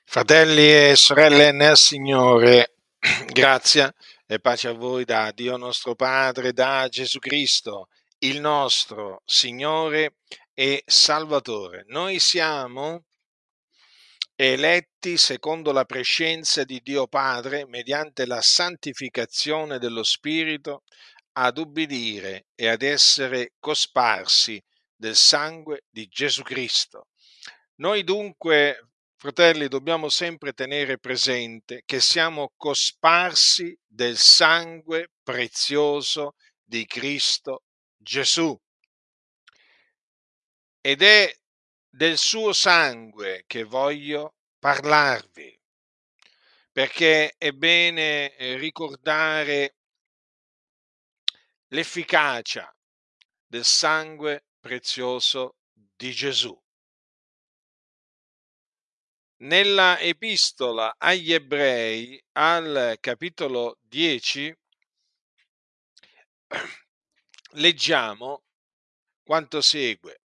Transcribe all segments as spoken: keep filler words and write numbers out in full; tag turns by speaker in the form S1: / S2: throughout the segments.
S1: Fratelli e sorelle nel Signore, grazia e pace a voi da Dio nostro Padre, da Gesù Cristo, il nostro Signore e Salvatore. Noi siamo eletti secondo la prescienza di Dio Padre, mediante la santificazione dello Spirito, ad ubbidire e ad essere cosparsi del sangue di Gesù Cristo. Noi dunque, fratelli, dobbiamo sempre tenere presente che siamo cosparsi del sangue prezioso di Cristo Gesù. Ed è del suo sangue che voglio parlarvi, perché è bene eh, ricordare l'efficacia del sangue prezioso di Gesù. Nella epistola agli Ebrei, al capitolo dieci, leggiamo quanto segue.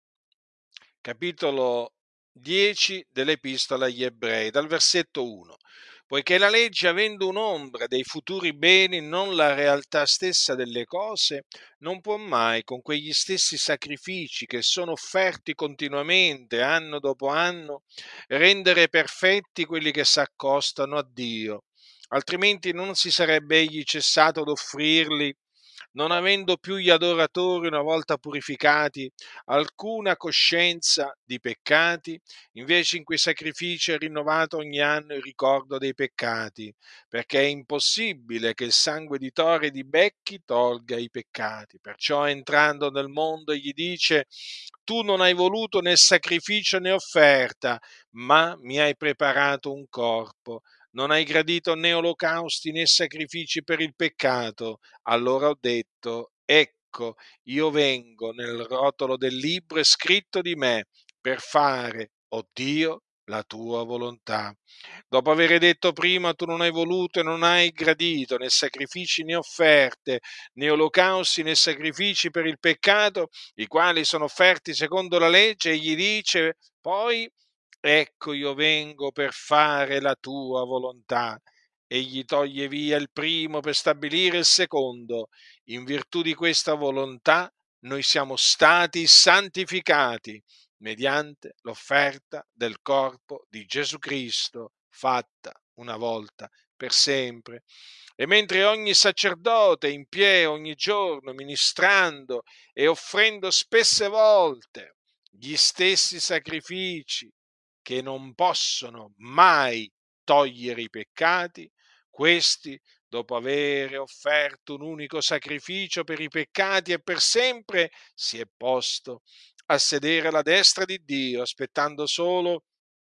S1: Capitolo dieci dell'Epistola agli Ebrei, dal versetto uno. Poiché la legge, avendo un'ombra dei futuri beni, non la realtà stessa delle cose, non può mai, con quegli stessi sacrifici che sono offerti continuamente, anno dopo anno, rendere perfetti quelli che s'accostano a Dio. Altrimenti non si sarebbe egli cessato d'offrirli, non avendo più gli adoratori, una volta purificati, alcuna coscienza di peccati. Invece in quei sacrifici è rinnovato ogni anno il ricordo dei peccati, perché è impossibile che il sangue di tori e di becchi tolga i peccati. Perciò, entrando nel mondo, egli dice: tu non hai voluto né sacrificio né offerta, ma mi hai preparato un corpo. Non hai gradito né olocausti né sacrifici per il peccato. Allora ho detto: ecco, io vengo. Nel rotolo del libro è scritto di me, per fare, o Dio, la tua volontà. Dopo aver detto prima: tu non hai voluto e non hai gradito né sacrifici né offerte, né olocausti né sacrifici per il peccato, i quali sono offerti secondo la legge, egli dice poi: ecco, io vengo per fare la tua volontà. Egli toglie via il primo per stabilire il secondo. In virtù di questa volontà noi siamo stati santificati mediante l'offerta del corpo di Gesù Cristo, fatta una volta per sempre. E mentre ogni sacerdote in piedi ogni giorno, ministrando e offrendo spesse volte gli stessi sacrifici che non possono mai togliere i peccati, questi, dopo avere offerto un unico sacrificio per i peccati e per sempre, si è posto a sedere alla destra di Dio, aspettando solo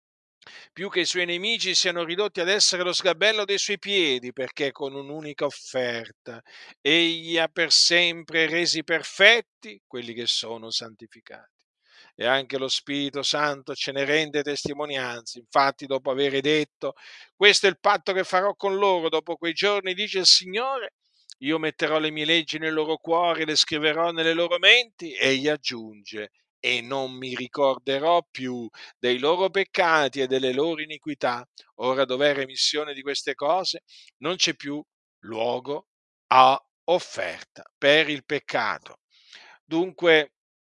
S1: più che i suoi nemici siano ridotti ad essere lo sgabello dei suoi piedi, perché con un'unica offerta egli ha per sempre resi perfetti quelli che sono santificati. E anche lo Spirito Santo ce ne rende testimonianza. Infatti, dopo aver detto: questo è il patto che farò con loro dopo quei giorni, dice il Signore, io metterò le mie leggi nel loro cuore, le scriverò nelle loro menti, e egli aggiunge: e non mi ricorderò più dei loro peccati e delle loro iniquità. Ora, dov'è remissione di queste cose, non c'è più luogo a offerta per il peccato. Dunque,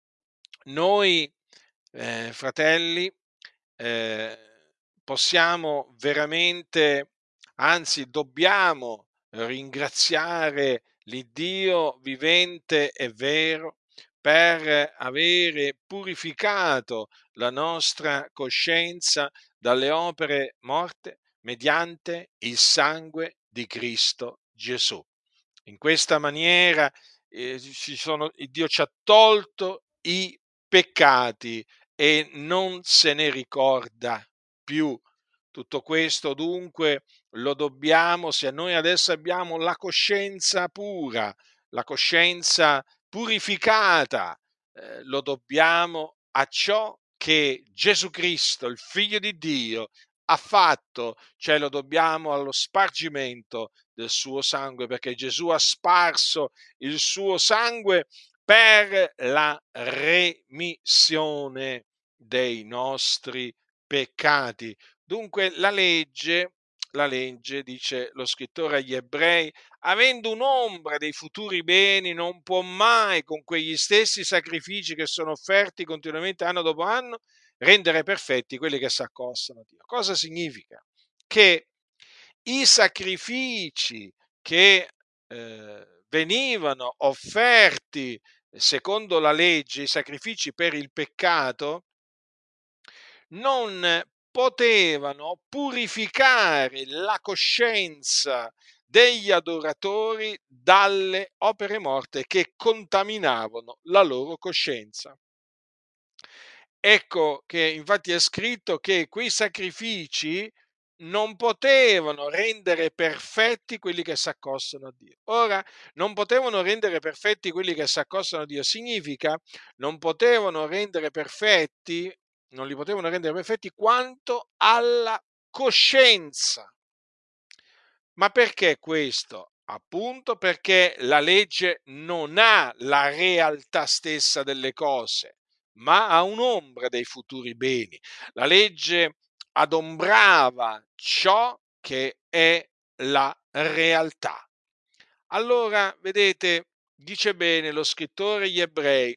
S1: noi, eh, fratelli, eh, possiamo veramente, anzi dobbiamo ringraziare l'Iddio vivente e vero per avere purificato la nostra coscienza dalle opere morte mediante il sangue di Cristo Gesù. In questa maniera eh, ci sono, Dio ci ha tolto i peccati e non se ne ricorda più. Tutto questo dunque lo dobbiamo, se noi adesso abbiamo la coscienza pura, la coscienza purificata, eh, lo dobbiamo a ciò che Gesù Cristo, il Figlio di Dio, ha fatto, cioè lo dobbiamo allo spargimento del suo sangue, perché Gesù ha sparso il suo sangue per la remissione dei nostri peccati. Dunque la legge, la legge, dice lo scrittore agli Ebrei, avendo un'ombra dei futuri beni, non può mai, con quegli stessi sacrifici che sono offerti continuamente anno dopo anno, rendere perfetti quelli che si accostano a Dio. Cosa significa? Che i sacrifici che eh, venivano offerti secondo la legge, i sacrifici per il peccato, non potevano purificare la coscienza degli adoratori dalle opere morte che contaminavano la loro coscienza. Ecco che infatti è scritto che quei sacrifici non potevano rendere perfetti quelli che si accostano a Dio. Ora, non potevano rendere perfetti quelli che si accostano a Dio, significa non potevano rendere perfetti, non li potevano rendere perfetti quanto alla coscienza. Ma perché questo? Appunto perché la legge non ha la realtà stessa delle cose, ma ha un'ombra dei futuri beni. La legge adombrava ciò che è la realtà. Allora, vedete, dice bene lo scrittore agli Ebrei,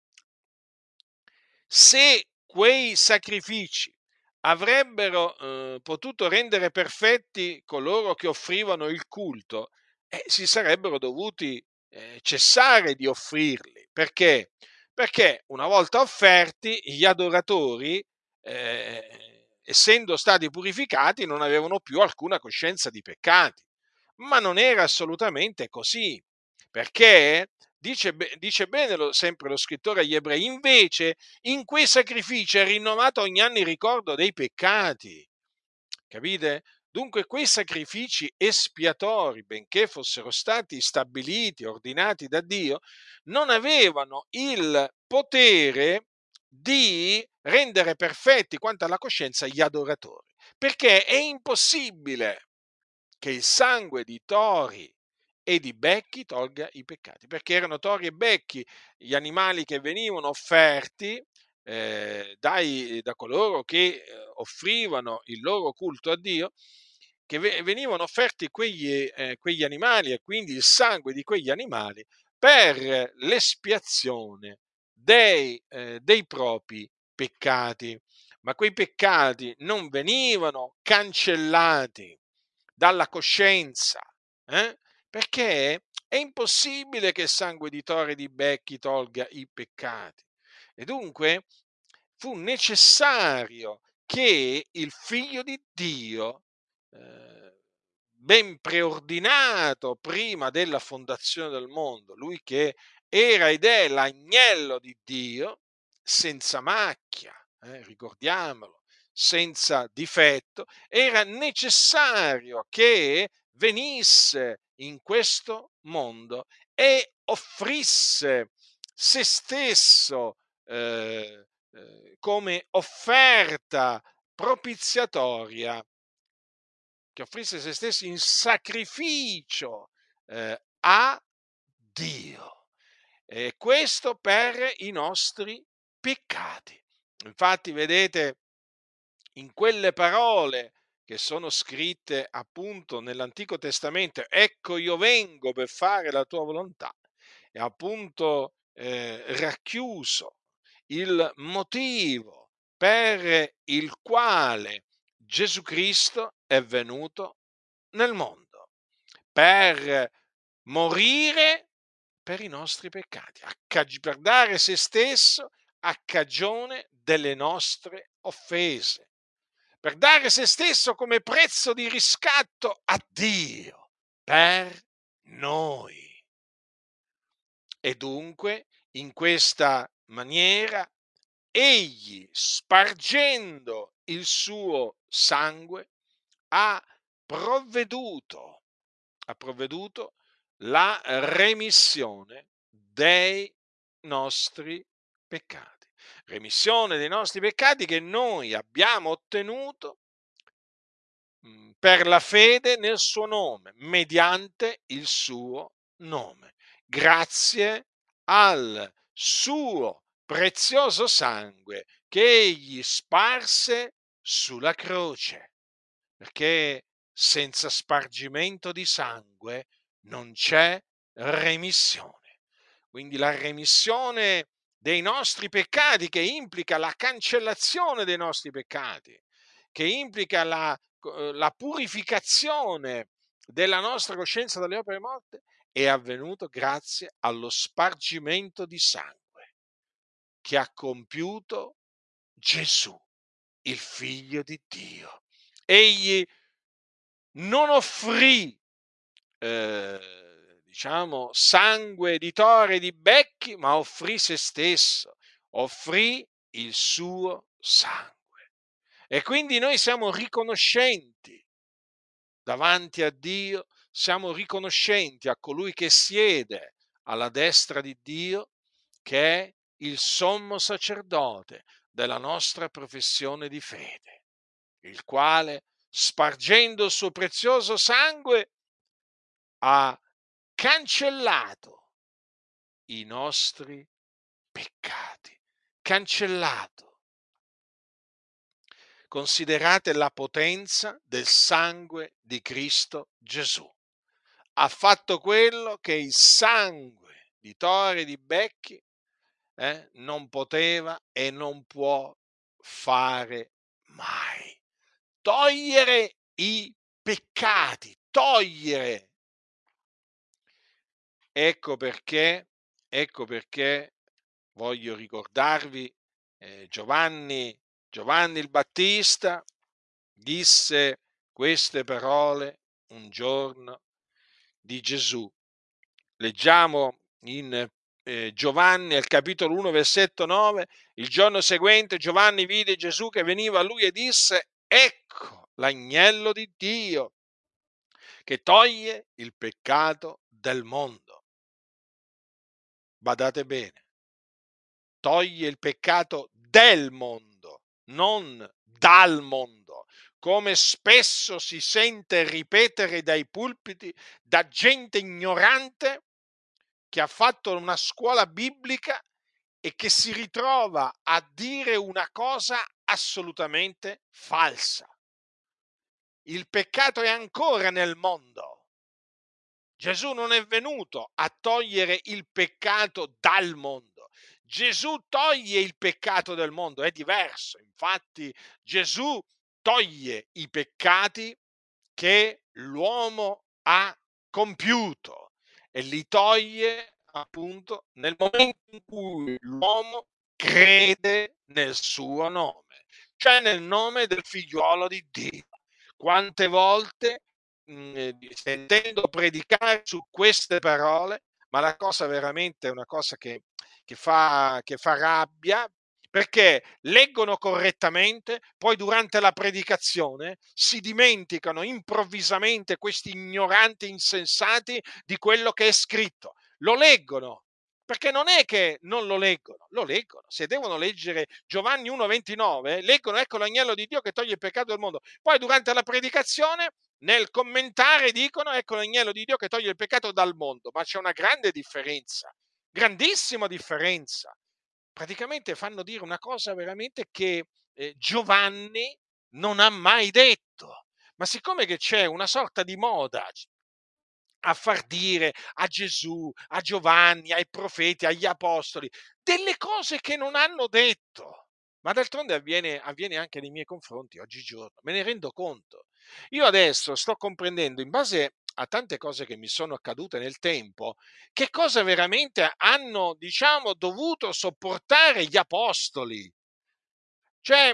S1: se quei sacrifici avrebbero eh, potuto rendere perfetti coloro che offrivano il culto, eh, si sarebbero dovuti eh, cessare di offrirli. Perché? Perché una volta offerti, gli adoratori, eh, essendo stati purificati, non avevano più alcuna coscienza di peccati. Ma non era assolutamente così, perché dice, dice bene lo, sempre lo scrittore agli Ebrei, invece in quei sacrifici è rinnovato ogni anno il ricordo dei peccati. Capite? Dunque quei sacrifici espiatori, benché fossero stati stabiliti, ordinati da Dio, non avevano il potere di rendere perfetti quanto alla coscienza gli adoratori, perché è impossibile che il sangue di tori e di becchi tolga i peccati, perché erano tori e becchi gli animali che venivano offerti eh, dai, da coloro che eh, offrivano il loro culto a Dio, che ve- venivano offerti quegli, eh, quegli animali e quindi il sangue di quegli animali per l'espiazione dei, eh, dei propri peccati. Ma quei peccati non venivano cancellati dalla coscienza, eh? Perché è impossibile che il sangue di tori e di becchi tolga i peccati. E dunque fu necessario che il figlio di Dio, eh, ben preordinato prima della fondazione del mondo, lui che era ed è l'agnello di Dio, senza macchia, eh, ricordiamolo, senza difetto, era necessario che venisse in questo mondo e offrisse se stesso eh, eh, come offerta propiziatoria, che offrisse se stesso in sacrificio eh, a Dio. E questo per i nostri peccati. Infatti, vedete, in quelle parole che sono scritte appunto nell'Antico Testamento, ecco io vengo per fare la tua volontà, è appunto eh, racchiuso il motivo per il quale Gesù Cristo è venuto nel mondo, per morire per i nostri peccati, a cag- per dare se stesso a cagione delle nostre offese, per dare se stesso come prezzo di riscatto a Dio per noi. E dunque, in questa maniera, egli, spargendo il suo sangue, ha provveduto, ha provveduto la remissione dei nostri peccati. Remissione dei nostri peccati che noi abbiamo ottenuto mh, per la fede nel suo nome, mediante il suo nome, grazie al suo prezioso sangue che egli sparse sulla croce, perché senza spargimento di sangue non c'è remissione. Quindi la remissione dei nostri peccati, che implica la cancellazione dei nostri peccati, che implica la, eh, la purificazione della nostra coscienza dalle opere morte, è avvenuto grazie allo spargimento di sangue che ha compiuto Gesù, il Figlio di Dio. Egli non offrì, eh, diciamo, sangue di tori e di becchi, ma offrì se stesso, offrì il suo sangue. E quindi noi siamo riconoscenti davanti a Dio, siamo riconoscenti a colui che siede alla destra di Dio, che è il sommo sacerdote della nostra professione di fede, il quale, spargendo il suo prezioso sangue, ha cancellato i nostri peccati. Cancellato. Considerate la potenza del sangue di Cristo Gesù. Ha fatto quello che il sangue di tori e di becchi eh, non poteva e non può fare mai. Togliere i peccati, togliere. Ecco perché, ecco perché voglio ricordarvi eh, Giovanni, Giovanni il Battista disse queste parole un giorno di Gesù. Leggiamo in eh, Giovanni al capitolo uno, versetto nove, il giorno seguente Giovanni vide Gesù che veniva a lui e disse: ecco l'agnello di Dio che toglie il peccato del mondo. Badate bene, toglie il peccato del mondo, non dal mondo, come spesso si sente ripetere dai pulpiti da gente ignorante che ha fatto una scuola biblica e che si ritrova a dire una cosa assolutamente falsa. Il peccato è ancora nel mondo. Gesù non è venuto a togliere il peccato dal mondo. Gesù toglie il peccato del mondo, è diverso. Infatti Gesù toglie i peccati che l'uomo ha compiuto e li toglie appunto nel momento in cui l'uomo crede nel suo nome, cioè nel nome del figliuolo di Dio. Quante volte mh, sentendo predicare su queste parole, ma la cosa veramente è una cosa che, che, fa, che fa rabbia, perché leggono correttamente, poi durante la predicazione si dimenticano improvvisamente questi ignoranti insensati di quello che è scritto. Lo leggono, perché non è che non lo leggono, lo leggono. Se devono leggere Giovanni uno ventinove, leggono ecco l'agnello di Dio che toglie il peccato del mondo. Poi durante la predicazione, nel commentare, dicono ecco l'agnello di Dio che toglie il peccato dal mondo. Ma c'è una grande differenza, grandissima differenza. Praticamente fanno dire una cosa veramente che eh, Giovanni non ha mai detto. Ma siccome che c'è una sorta di moda a far dire a Gesù, a Giovanni, ai profeti, agli apostoli, delle cose che non hanno detto. Ma d'altronde avviene, avviene anche nei miei confronti oggigiorno, me ne rendo conto. Io adesso sto comprendendo, in base a tante cose che mi sono accadute nel tempo, che cosa veramente hanno, diciamo, dovuto sopportare gli apostoli. Cioè,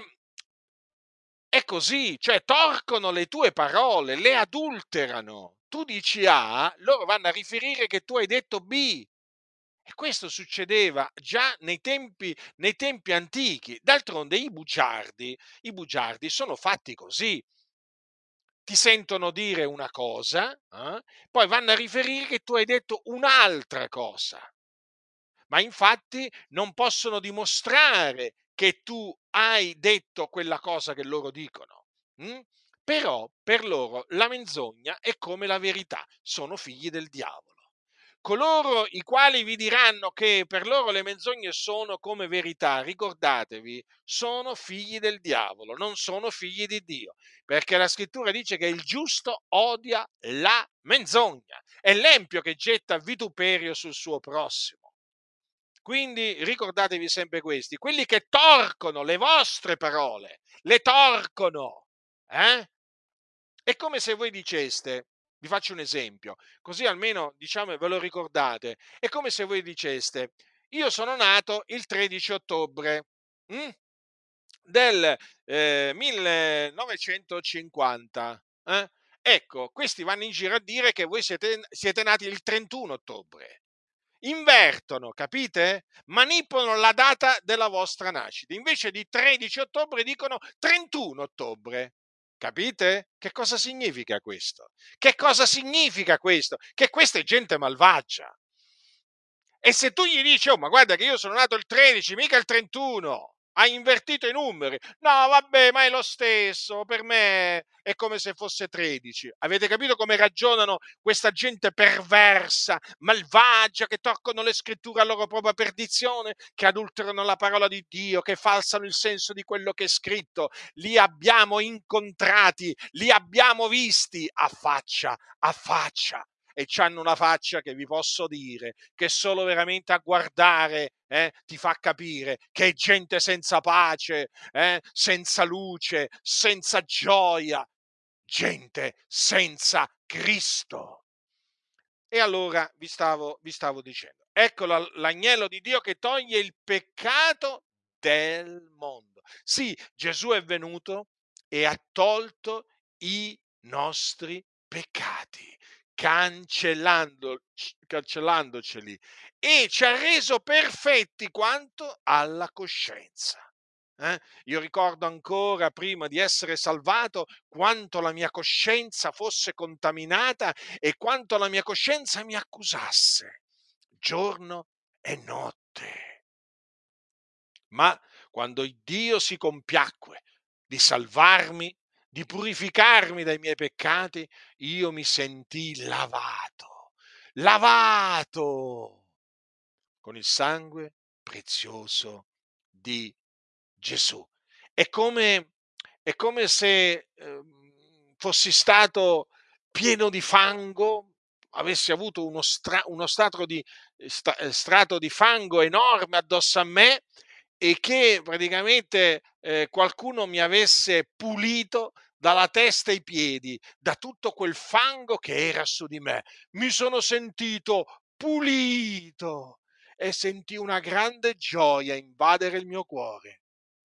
S1: è così, cioè torcono le tue parole, le adulterano. Tu dici A, loro vanno a riferire che tu hai detto B. E questo succedeva già nei tempi, nei tempi antichi. D'altronde i bugiardi, i bugiardi sono fatti così. Ti sentono dire una cosa, eh? Poi vanno a riferire che tu hai detto un'altra cosa. Ma infatti non possono dimostrare che tu hai detto quella cosa che loro dicono. Mm? Però per loro la menzogna è come la verità, sono figli del diavolo. coloro i quali vi diranno che per loro le menzogne sono come verità, ricordatevi, sono figli del diavolo, non sono figli di Dio, perché la scrittura dice che il giusto odia la menzogna, è l'empio che getta vituperio sul suo prossimo. Quindi ricordatevi sempre questi, quelli che torcono le vostre parole, le torcono, eh? È come se voi diceste, vi faccio un esempio, così almeno diciamo ve lo ricordate, è come se voi diceste, io sono nato il tredici ottobre mm, del eh, millenovecentocinquanta, eh? Ecco, questi vanno in giro a dire che voi siete, siete nati il trentuno ottobre. Invertono, capite? Manipolano la data della vostra nascita. Invece di tredici ottobre dicono trentuno ottobre. Capite? Che cosa significa questo? Che cosa significa questo? Che questa è gente malvagia. E se tu gli dici, oh, ma guarda che io sono nato il tredici, mica il trentuno, hai invertito i numeri. No, vabbè, ma è lo stesso, per me è come se fosse tredici. Avete capito come ragionano questa gente perversa, malvagia, che toccano le scritture a loro propria perdizione, che adulterano la parola di Dio, che falsano il senso di quello che è scritto? Li abbiamo incontrati, li abbiamo visti a faccia a faccia. E c'hanno una faccia che vi posso dire che solo veramente a guardare eh, ti fa capire che è gente senza pace, eh, senza luce, senza gioia, gente senza Cristo. E allora vi stavo, vi stavo dicendo, ecco la- l'agnello di Dio che toglie il peccato del mondo. Sì, Gesù è venuto e ha tolto i nostri peccati, cancellando, cancellandoceli, e ci ha reso perfetti quanto alla coscienza. Eh? Io ricordo ancora, prima di essere salvato, quanto la mia coscienza fosse contaminata e quanto la mia coscienza mi accusasse, giorno e notte. Ma quando Dio si compiacque di salvarmi, di purificarmi dai miei peccati, io mi sentii lavato, lavato con il sangue prezioso di Gesù. È come, è come se eh, fossi stato pieno di fango, avessi avuto uno, stra, uno strato, di, sta, strato di fango enorme addosso a me e che praticamente eh, qualcuno mi avesse pulito dalla testa ai piedi, da tutto quel fango che era su di me. Mi sono sentito pulito e sentii una grande gioia invadere il mio cuore,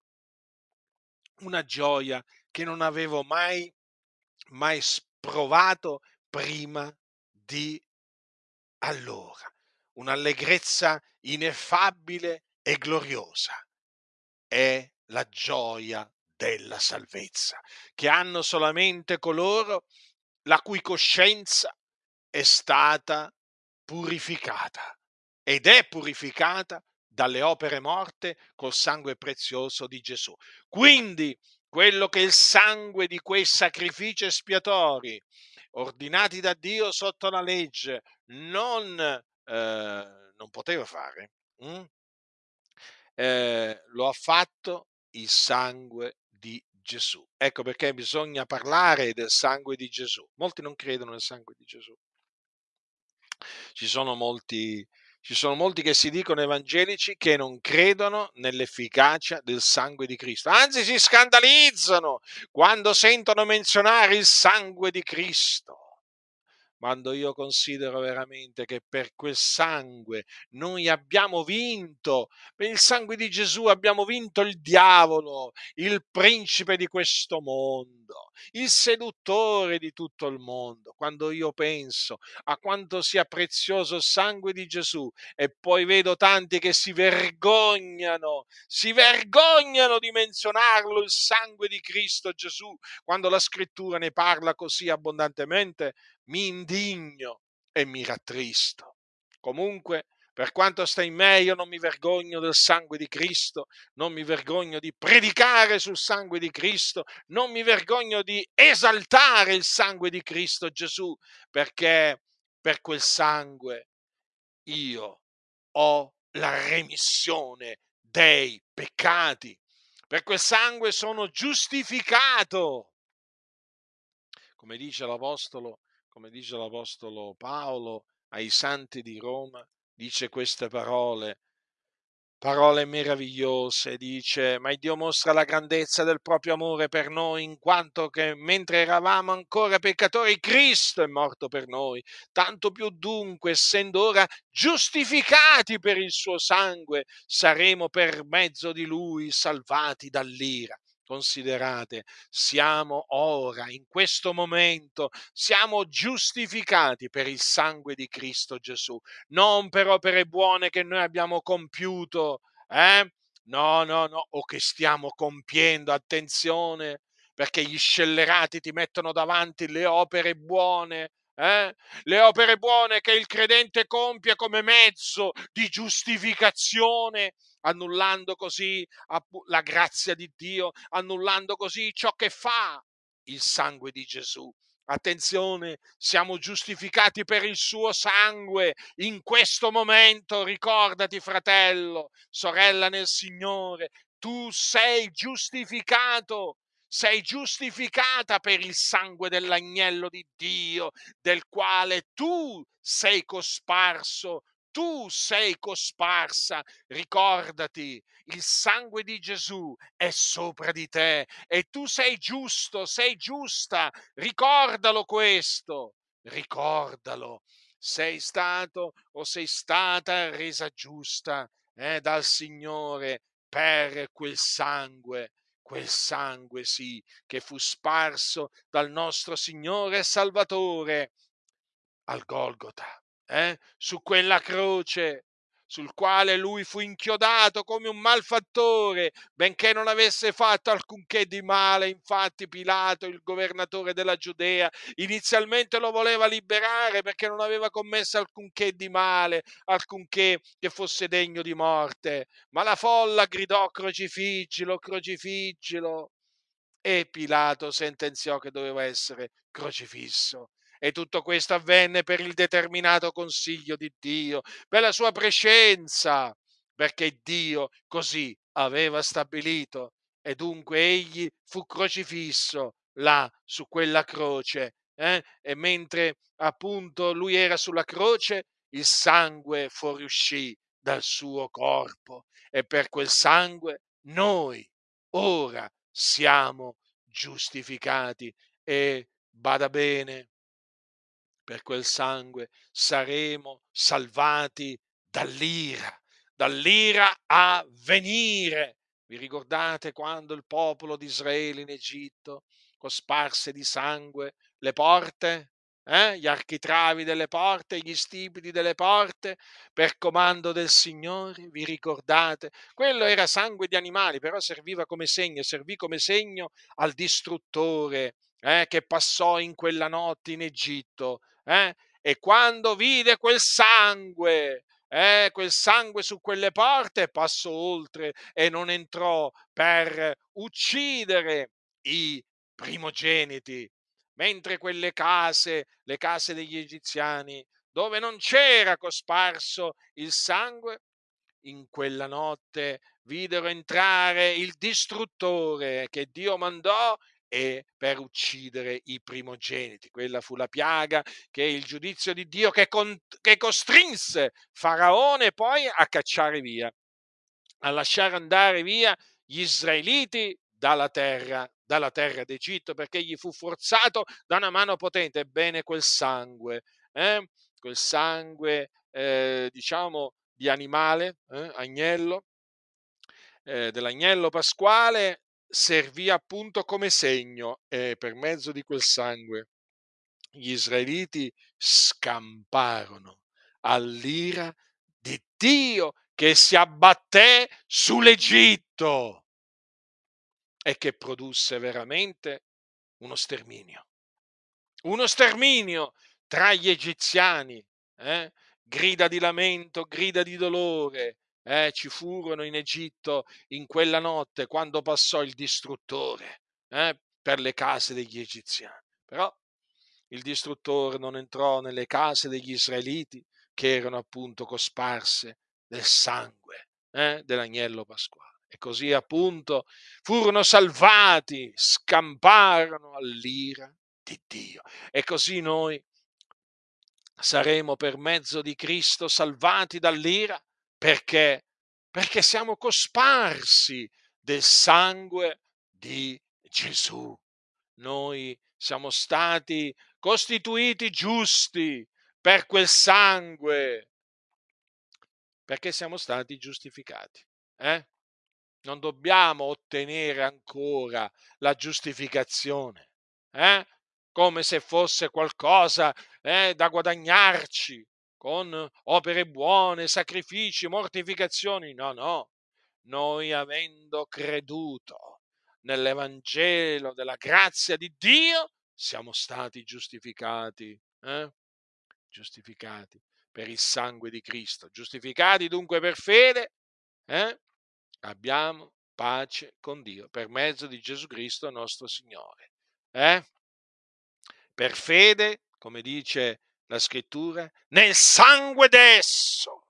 S1: una gioia che non avevo mai, mai provato prima di allora, un'allegrezza ineffabile e gloriosa. È la gioia della salvezza, che hanno solamente coloro la cui coscienza è stata purificata ed è purificata dalle opere morte col sangue prezioso di Gesù. Quindi quello che il sangue di quei sacrifici espiatori ordinati da Dio sotto la legge non, eh, non poteva fare, mm? eh, lo ha fatto il sangue di Gesù. Ecco perché bisogna parlare del sangue di Gesù. Molti non credono nel sangue di Gesù. Ci sono molti, ci sono molti che si dicono evangelici che non credono nell'efficacia del sangue di Cristo. Anzi, si scandalizzano quando sentono menzionare il sangue di Cristo. Quando io considero veramente che per quel sangue noi abbiamo vinto, per il sangue di Gesù abbiamo vinto il diavolo, il principe di questo mondo, il seduttore di tutto il mondo. Quando io penso a quanto sia prezioso il sangue di Gesù e poi vedo tanti che si vergognano, si vergognano di menzionarlo, il sangue di Cristo Gesù, quando la scrittura ne parla così abbondantemente, mi indigno e mi rattristo. Comunque, per quanto sta in me, io non mi vergogno del sangue di Cristo, non mi vergogno di predicare sul sangue di Cristo, non mi vergogno di esaltare il sangue di Cristo Gesù, perché per quel sangue io ho la remissione dei peccati. Per quel sangue sono giustificato. Come dice l'apostolo, come dice l'apostolo Paolo ai santi di Roma, dice queste parole, parole meravigliose, dice, ma il Dio mostra la grandezza del proprio amore per noi, in quanto che mentre eravamo ancora peccatori, Cristo è morto per noi. Tanto più dunque, essendo ora giustificati per il suo sangue, saremo per mezzo di lui salvati dall'ira. Considerate, siamo ora, in questo momento, siamo giustificati per il sangue di Cristo Gesù, non per opere buone che noi abbiamo compiuto, eh? No, no, no, o che stiamo compiendo, attenzione, perché gli scellerati ti mettono davanti le opere buone, eh? Le opere buone che il credente compie come mezzo di giustificazione, annullando così appu- la grazia di Dio, annullando così ciò che fa il sangue di Gesù. Attenzione, siamo giustificati per il suo sangue. In questo momento ricordati, fratello, sorella nel Signore, tu sei giustificato. Sei giustificata per il sangue dell'agnello di Dio, del quale tu sei cosparso, tu sei cosparsa. Ricordati, il sangue di Gesù è sopra di te e tu sei giusto, sei giusta. Ricordalo questo, ricordalo. Sei stato o sei stata resa giusta eh, dal Signore per quel sangue, quel sangue sì, che fu sparso dal nostro Signore e Salvatore al Golgota, eh? Su quella croce, sul quale lui fu inchiodato come un malfattore, benché non avesse fatto alcunché di male. Infatti Pilato, il governatore della Giudea, inizialmente lo voleva liberare perché non aveva commesso alcunché di male, alcunché che fosse degno di morte. Ma la folla gridò: crocifiggilo, crocifiggilo. E Pilato sentenziò che doveva essere crocifisso. E tutto questo avvenne per il determinato consiglio di Dio, per la sua prescenza, perché Dio così aveva stabilito. E dunque egli fu crocifisso là su quella croce. Eh? E mentre appunto lui era sulla croce, il sangue fuoriuscì dal suo corpo. E per quel sangue noi ora siamo giustificati. E bada bene, per quel sangue saremo salvati dall'ira, dall'ira a venire. Vi ricordate quando il popolo di Israele in Egitto cosparse di sangue le porte? Eh? Gli architravi delle porte, gli stipiti delle porte, per comando del Signore, vi ricordate? Quello era sangue di animali, però serviva come segno, servì come segno al distruttore eh, che passò in quella notte in Egitto. Eh? E quando vide quel sangue, eh, quel sangue su quelle porte, passò oltre e non entrò per uccidere i primogeniti, mentre quelle case, le case degli egiziani, dove non c'era cosparso il sangue, in quella notte videro entrare il distruttore che Dio mandò e per uccidere i primogeniti. Quella fu la piaga, che è il giudizio di Dio che, con, che costrinse Faraone poi a cacciare via, a lasciare andare via gli israeliti dalla terra, dalla terra d'Egitto, perché gli fu forzato da una mano potente. Ebbene, quel sangue, eh, quel sangue, eh, diciamo, di animale, eh, agnello, eh, dell'agnello pasquale, servì appunto come segno, e per mezzo di quel sangue gli israeliti scamparono all'ira di Dio che si abbatté sull'Egitto e che produsse veramente uno sterminio. Uno sterminio tra gli egiziani, eh? Grida di lamento, grida di dolore, eh? Ci furono in Egitto in quella notte quando passò il distruttore, eh? Per le case degli egiziani. Però il distruttore non entrò nelle case degli israeliti, che erano appunto cosparse del sangue eh, dell'agnello pasquale. E così appunto furono salvati, scamparono all'ira di Dio. E così noi saremo per mezzo di Cristo salvati dall'ira perché? Perché siamo cosparsi del sangue di Gesù. Noi siamo stati costituiti giusti per quel sangue, perché siamo stati giustificati. Eh? Non dobbiamo ottenere ancora la giustificazione, eh? Come se fosse qualcosa eh, da guadagnarci con opere buone, sacrifici, mortificazioni. No, no. Noi avendo creduto nell'Evangelo della grazia di Dio, siamo stati giustificati, eh? Giustificati per il sangue di Cristo. Giustificati dunque per fede, eh? Abbiamo pace con Dio per mezzo di Gesù Cristo nostro Signore. Eh? Per fede, come dice la scrittura, nel sangue d'esso.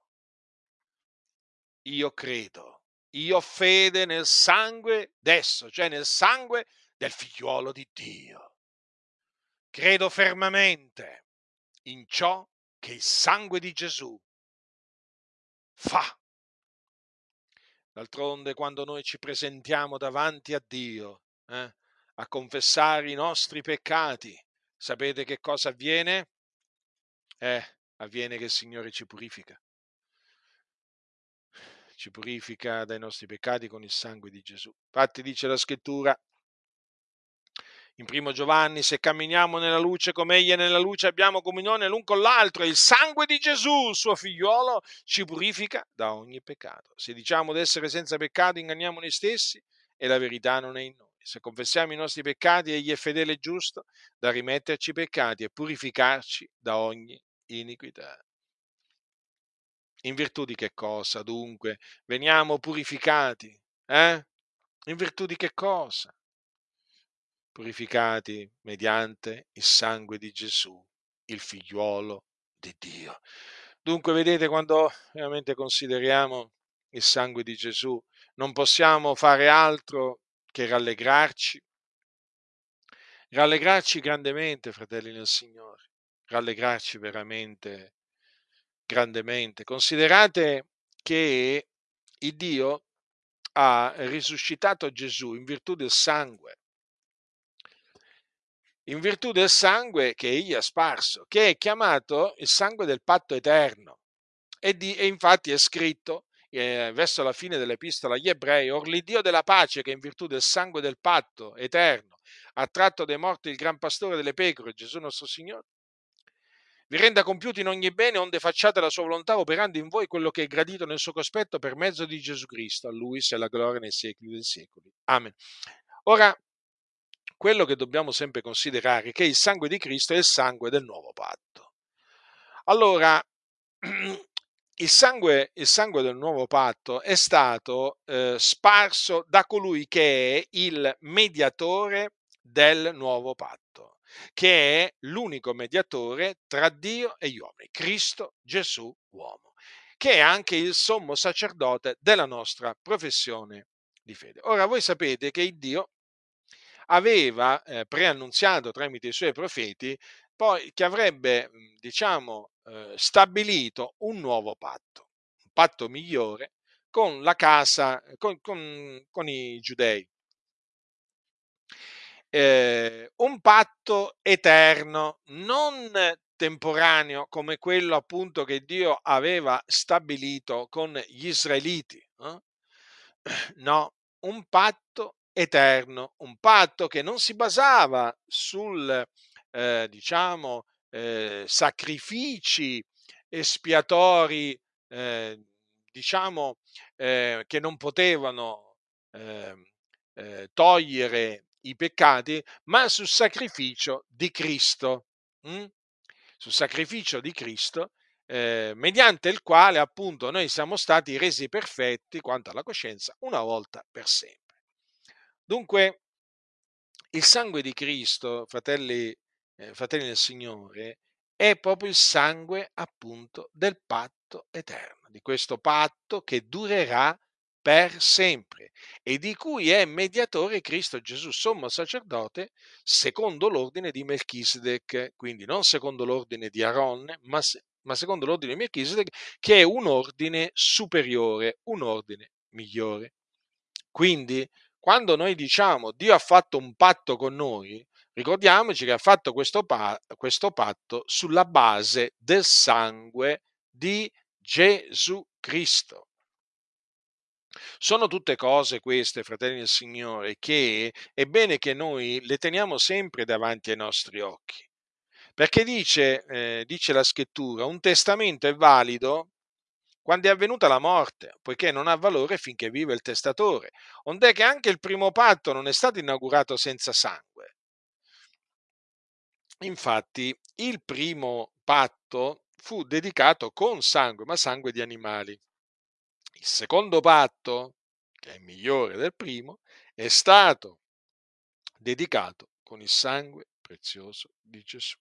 S1: Io credo, io ho fede nel sangue d'esso, cioè nel sangue del figliuolo di Dio. Credo fermamente in ciò che il sangue di Gesù fa. D'altronde, quando noi ci presentiamo davanti a Dio eh, a confessare i nostri peccati, sapete che cosa avviene? Eh, avviene che il Signore ci purifica. Ci purifica dai nostri peccati con il sangue di Gesù. Infatti dice la scrittura in primo Giovanni, se camminiamo nella luce come egli è nella luce, abbiamo comunione l'un con l'altro e il sangue di Gesù, suo figliuolo, ci purifica da ogni peccato. Se diciamo di essere senza peccato, inganniamo noi stessi e la verità non è in noi. Se confessiamo i nostri peccati, egli è fedele e giusto da rimetterci i peccati e purificarci da ogni iniquità. In virtù di che cosa, dunque, veniamo purificati? Eh? In virtù di che cosa? Purificati mediante il sangue di Gesù, il figliuolo di Dio. Dunque, vedete, quando veramente consideriamo il sangue di Gesù, non possiamo fare altro che rallegrarci, rallegrarci grandemente, fratelli nel Signore, rallegrarci veramente grandemente. Considerate che il Dio ha risuscitato Gesù in virtù del sangue, in virtù del sangue che egli ha sparso, che è chiamato il sangue del patto eterno. E, di, e infatti è scritto eh, verso la fine dell'epistola agli ebrei: or l'Iddio della pace, che in virtù del sangue del patto eterno ha tratto dai morti il gran pastore delle pecore, Gesù nostro Signore, vi renda compiuti in ogni bene, onde facciate la sua volontà, operando in voi quello che è gradito nel suo cospetto per mezzo di Gesù Cristo. A lui sia la gloria nei secoli dei secoli. Amen. Ora, quello che dobbiamo sempre considerare è che il sangue di Cristo è il sangue del nuovo patto. Allora, il sangue, il sangue del nuovo patto è stato eh, sparso da colui che è il mediatore del nuovo patto, che è l'unico mediatore tra Dio e gli uomini, Cristo Gesù uomo, che è anche il sommo sacerdote della nostra professione di fede. Ora, voi sapete che il Dio aveva eh, preannunziato tramite i suoi profeti poi che avrebbe, diciamo, eh, stabilito un nuovo patto, un patto migliore con la casa, con, con, con i giudei. Eh, un patto eterno, non temporaneo come quello appunto che Dio aveva stabilito con gli israeliti. Eh? No, un patto eterno, un patto che non si basava sul, eh, diciamo, eh, sacrifici espiatori, eh, diciamo, eh, che non potevano eh, eh, togliere i peccati, ma sul sacrificio di Cristo. Mm? Sul sacrificio di Cristo, eh, mediante il quale appunto noi siamo stati resi perfetti quanto alla coscienza una volta per sempre. Dunque, il sangue di Cristo, fratelli, eh, fratelli del Signore, è proprio il sangue appunto del patto eterno, di questo patto che durerà per sempre e di cui è mediatore Cristo Gesù, sommo sacerdote, secondo l'ordine di Melchisedec, quindi non secondo l'ordine di Aaron, ma, se- ma secondo l'ordine di Melchisedec, che è un ordine superiore, un ordine migliore. Quindi, quando noi diciamo Dio ha fatto un patto con noi, ricordiamoci che ha fatto questo, pa- questo patto sulla base del sangue di Gesù Cristo. Sono tutte cose queste, fratelli del Signore, che è bene che noi le teniamo sempre davanti ai nostri occhi. Perché dice, eh, dice la scrittura, un testamento è valido quando è avvenuta la morte, poiché non ha valore finché vive il testatore, ond'è che anche il primo patto non è stato inaugurato senza sangue. Infatti, il primo patto fu dedicato con sangue, ma sangue di animali. Il secondo patto, che è migliore del primo, è stato dedicato con il sangue prezioso di Gesù,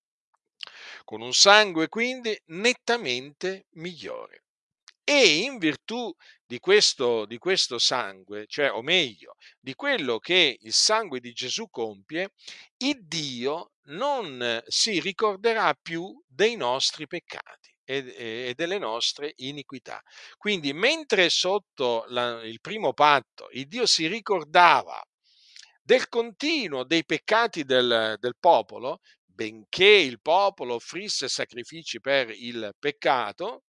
S1: con un sangue quindi nettamente migliore. E in virtù di questo, di questo sangue, cioè, o meglio, di quello che il sangue di Gesù compie, il Dio non si ricorderà più dei nostri peccati e, e delle nostre iniquità. Quindi, mentre sotto la- il primo patto il Dio si ricordava del continuo dei peccati del, del popolo, benché il popolo offrisse sacrifici per il peccato,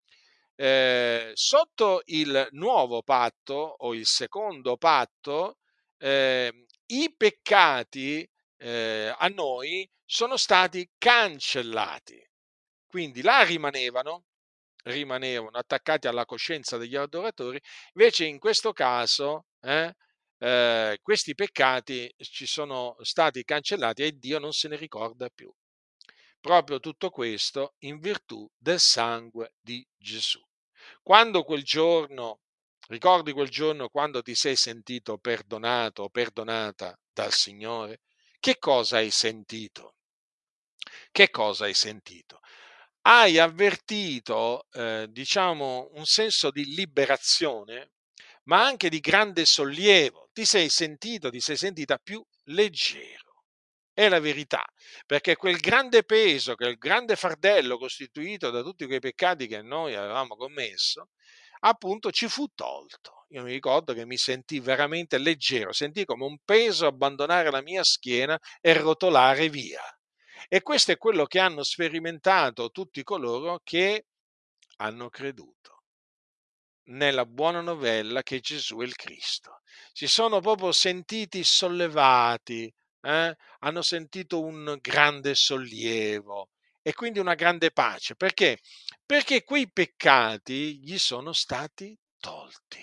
S1: eh, sotto il nuovo patto o il secondo patto, eh, i peccati eh, a noi sono stati cancellati. Quindi là rimanevano, rimanevano attaccati alla coscienza degli adoratori, invece in questo caso eh, eh, questi peccati ci sono stati cancellati e Dio non se ne ricorda più. Proprio tutto questo in virtù del sangue di Gesù. Quando quel giorno, ricordi quel giorno quando ti sei sentito perdonato o perdonata dal Signore? Che cosa hai sentito? Che cosa hai sentito? Hai avvertito, eh, diciamo, un senso di liberazione, ma anche di grande sollievo. Ti sei sentito, ti sei sentita più leggero. È la verità, perché quel grande peso, quel grande fardello costituito da tutti quei peccati che noi avevamo commesso, appunto ci fu tolto. Io mi ricordo che mi sentii veramente leggero, sentii come un peso abbandonare la mia schiena e rotolare via. E questo è quello che hanno sperimentato tutti coloro che hanno creduto nella buona novella che Gesù è il Cristo. Si sono proprio sentiti sollevati, eh? Hanno sentito un grande sollievo e quindi una grande pace. Perché? Perché quei peccati gli sono stati tolti,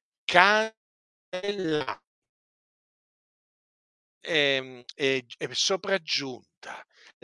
S1: cancellati e, e, e sopraggiunta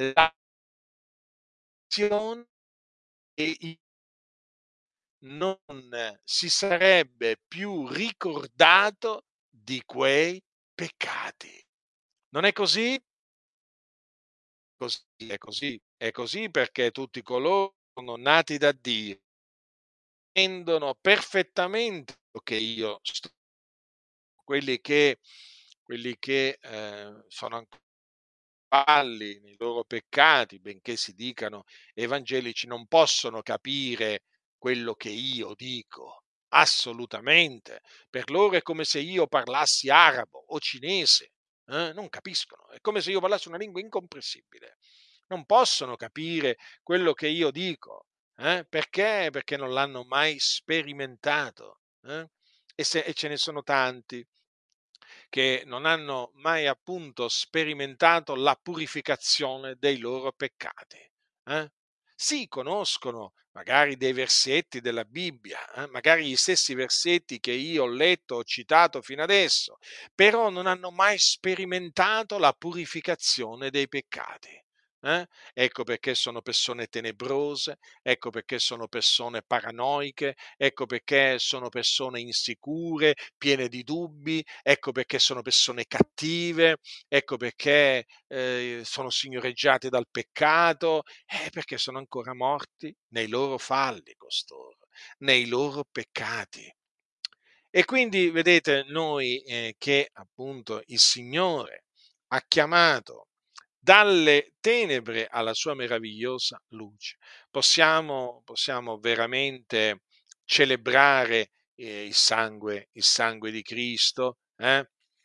S1: l'azione e il non si sarebbe più ricordato di quei peccati. Non è così? Così è così, è così perché tutti coloro sono nati da Dio rendono perfettamente quello che io sto, quelli che, quelli che eh, sono ancora falli nei loro peccati, benché si dicano evangelici, non possono capire quello che io dico. Assolutamente. Per loro è come se io parlassi arabo o cinese. Eh? Non capiscono. È come se io parlassi una lingua incomprensibile. Non possono capire quello che io dico. Eh? Perché? Perché non l'hanno mai sperimentato. Eh? E, se, e ce ne sono tanti che non hanno mai appunto sperimentato la purificazione dei loro peccati. Eh? Sì, conoscono magari dei versetti della Bibbia, eh? magari gli stessi versetti che io ho letto, ho citato fino adesso, però non hanno mai sperimentato la purificazione dei peccati. eh? Ecco perché sono persone tenebrose, ecco perché sono persone paranoiche, ecco perché sono persone insicure, piene di dubbi, ecco perché sono persone cattive, ecco perché eh, sono signoreggiate dal peccato, eh, perché sono ancora morti nei loro falli costoro, nei loro peccati. E quindi vedete noi eh, che appunto il Signore ha chiamato dalle tenebre alla sua meravigliosa luce. Possiamo, possiamo veramente celebrare eh, il sangue, il sangue di Cristo, eh?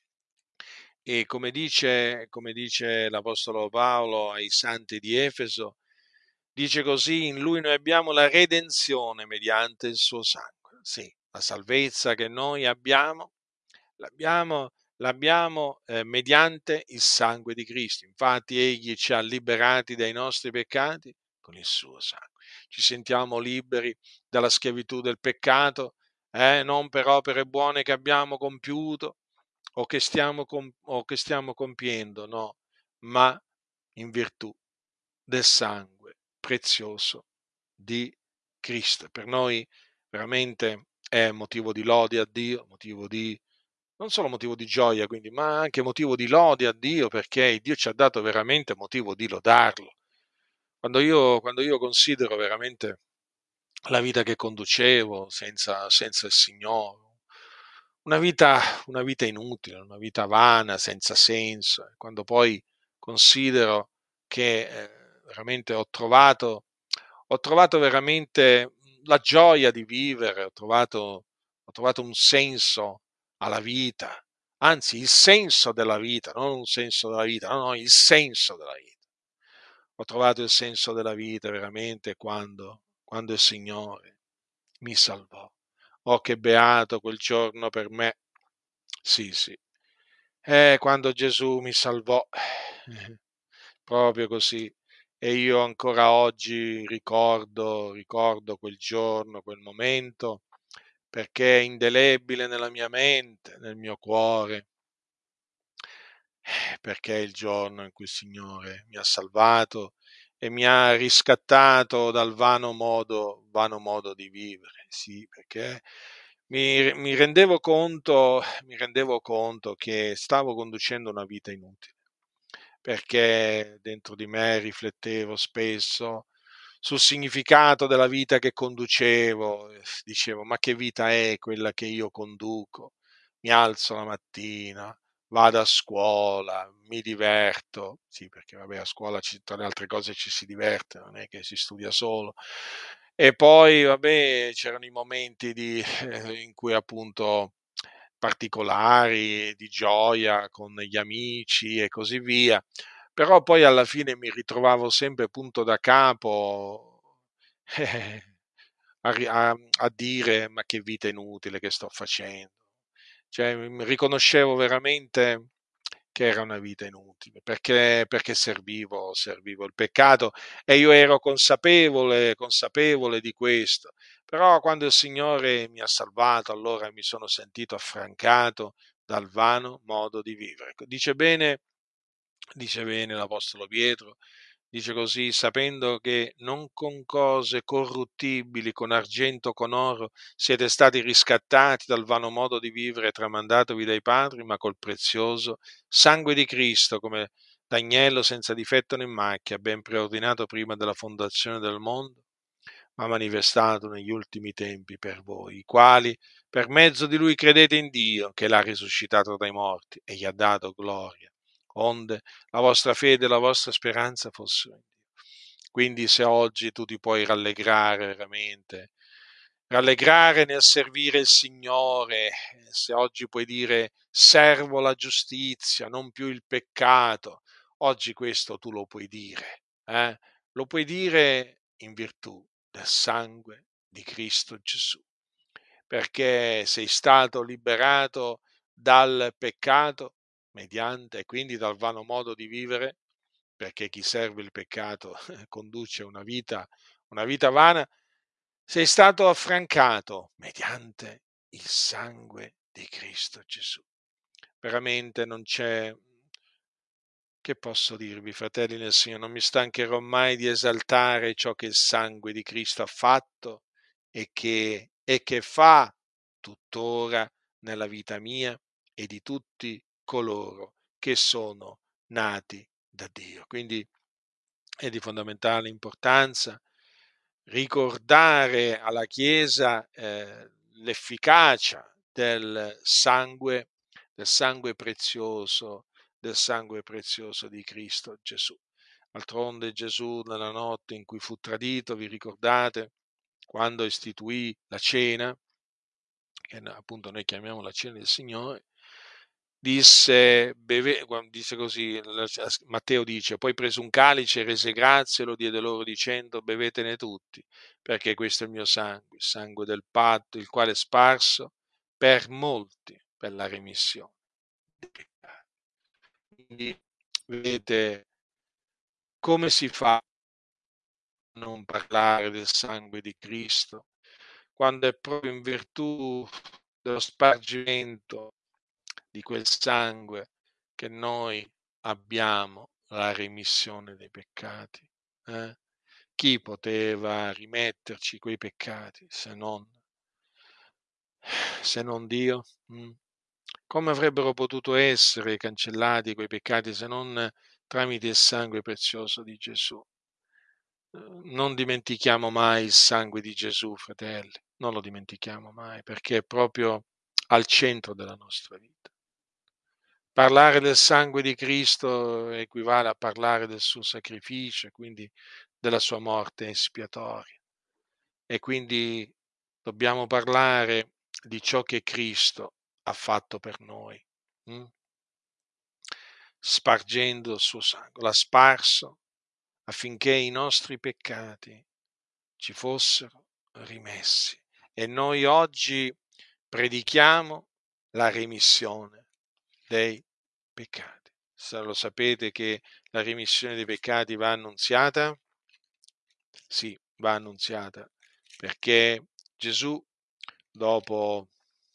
S1: E come dice, come dice l'Apostolo Paolo ai santi di Efeso, dice così: in lui noi abbiamo la redenzione mediante il suo sangue. Sì, la salvezza che noi abbiamo, l'abbiamo, l'abbiamo eh, mediante il sangue di Cristo. Infatti egli ci ha liberati dai nostri peccati con il suo sangue. Ci sentiamo liberi dalla schiavitù del peccato, eh, non per opere buone che abbiamo compiuto o che stiamo, com- o che stiamo compiendo, no, ma in virtù del sangue prezioso di Cristo. Per noi veramente è motivo di lode a Dio, motivo di, non solo motivo di gioia, quindi, ma anche motivo di lode a Dio, perché Dio ci ha dato veramente motivo di lodarlo. Quando io, quando io considero veramente la vita che conducevo senza, senza il Signore, una vita, una vita inutile, una vita vana, senza senso, quando poi considero che eh, veramente ho trovato, ho trovato veramente la gioia di vivere, ho trovato, ho trovato un senso alla vita, anzi il senso della vita, non un senso della vita, no, no, il senso della vita. Ho trovato il senso della vita veramente quando, quando il Signore mi salvò. Oh, che beato quel giorno per me. Sì, sì. Eh, quando Gesù mi salvò, eh, proprio così. E io ancora oggi ricordo, ricordo quel giorno, quel momento, perché è indelebile nella mia mente, nel mio cuore, eh, perché è il giorno in cui il Signore mi ha salvato e mi ha riscattato dal vano modo, vano modo di vivere. Sì, perché mi, mi rendevo conto, mi rendevo conto che stavo conducendo una vita inutile, perché dentro di me riflettevo spesso sul significato della vita che conducevo, e dicevo, ma che vita è quella che io conduco? Mi alzo la mattina, vado a scuola, mi diverto, sì, perché vabbè, a scuola ci- tra le altre cose ci si diverte, non è che si studia solo. E poi, vabbè, c'erano i momenti di, eh, in cui appunto particolari, di gioia con gli amici e così via, però poi alla fine mi ritrovavo sempre punto da capo, eh, a, ri- a- a dire ma che vita inutile che sto facendo. Cioè, mi riconoscevo veramente che era una vita inutile, perché, perché servivo, servivo il peccato e io ero consapevole, consapevole di questo. Però quando il Signore mi ha salvato, allora mi sono sentito affrancato dal vano modo di vivere. Dice bene, dice bene l'Apostolo Pietro, dice così: sapendo che non con cose corruttibili, con argento o con oro, siete stati riscattati dal vano modo di vivere tramandatovi dai padri, ma col prezioso sangue di Cristo, come d'agnello senza difetto né macchia, ben preordinato prima della fondazione del mondo, ma manifestato negli ultimi tempi per voi, i quali per mezzo di lui credete in Dio, che l'ha risuscitato dai morti e gli ha dato gloria, onde la vostra fede e la vostra speranza fossero in Dio. Quindi se oggi tu ti puoi rallegrare veramente, rallegrare nel servire il Signore, se oggi puoi dire servo la giustizia, non più il peccato, oggi questo tu lo puoi dire, eh? Lo puoi dire in virtù del sangue di Cristo Gesù, perché sei stato liberato dal peccato mediante e quindi dal vano modo di vivere, perché chi serve il peccato conduce una vita, una vita vana, sei stato affrancato mediante il sangue di Cristo Gesù. Veramente non c'è, che posso dirvi, fratelli nel Signore? Non mi stancherò mai di esaltare ciò che il sangue di Cristo ha fatto e che, e che fa tuttora nella vita mia e di tutti coloro che sono nati da Dio. Quindi è di fondamentale importanza ricordare alla Chiesa eh, l'efficacia del sangue, del sangue prezioso, del sangue prezioso di Cristo Gesù. D'altronde Gesù nella notte in cui fu tradito, vi ricordate, quando istituì la cena, che appunto noi chiamiamo la cena del Signore, disse, beve, disse così, Matteo dice, poi prese un calice, rese grazie, lo diede loro dicendo, bevetene tutti, perché questo è il mio sangue, il sangue del patto, il quale è sparso per molti, per la remissione dei peccati. Quindi vedete come si fa a non parlare del sangue di Cristo, quando è proprio in virtù dello spargimento di quel sangue che noi abbiamo la remissione dei peccati. Eh? Chi poteva rimetterci quei peccati se non, se non Dio? Mm. Come avrebbero potuto essere cancellati quei peccati se non tramite il sangue prezioso di Gesù? Non dimentichiamo mai il sangue di Gesù, fratelli, non lo dimentichiamo mai, perché è proprio al centro della nostra vita. Parlare del sangue di Cristo equivale a parlare del suo sacrificio, quindi della sua morte espiatoria. E quindi dobbiamo parlare di ciò che Cristo ha fatto per noi, hm? Spargendo il suo sangue, l'ha sparso affinché i nostri peccati ci fossero rimessi. E noi oggi predichiamo la remissione dei peccati. Se lo sapete che la remissione dei peccati va annunziata? Sì, va annunziata, perché Gesù, dopo,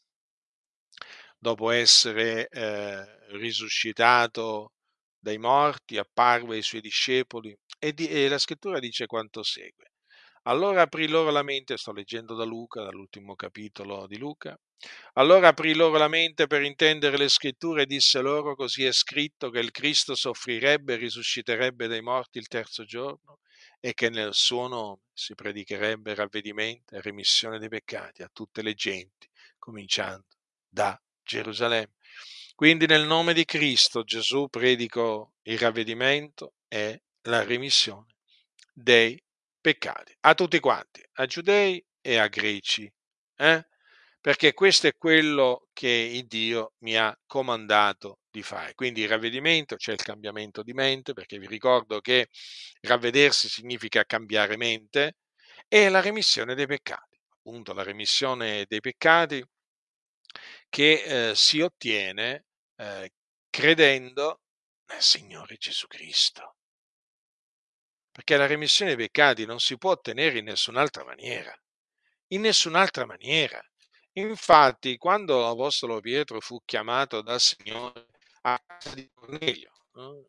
S1: dopo essere eh, risuscitato dai morti, apparve ai suoi discepoli e, di, e la scrittura dice quanto segue. Allora aprì loro la mente, sto leggendo da Luca, dall'ultimo capitolo di Luca. Allora aprì loro la mente per intendere le scritture e disse loro, così è scritto che il Cristo soffrirebbe e risusciterebbe dai morti il terzo giorno e che nel suo nome si predicherebbe ravvedimento e remissione dei peccati a tutte le genti, cominciando da Gerusalemme. Quindi nel nome di Cristo Gesù predicò il ravvedimento e la remissione dei peccati a tutti quanti, a giudei e a greci, eh? Perché questo è quello che il Dio mi ha comandato di fare. Quindi il ravvedimento, cioè il cambiamento di mente, perché vi ricordo che ravvedersi significa cambiare mente, e la remissione dei peccati. Appunto, la remissione dei peccati che eh, si ottiene eh, credendo nel Signore Gesù Cristo. Perché la remissione dei peccati non si può ottenere in nessun'altra maniera. In nessun'altra maniera. Infatti, quando l'Apostolo Pietro fu chiamato dal Signore a casa di Cornelio, no?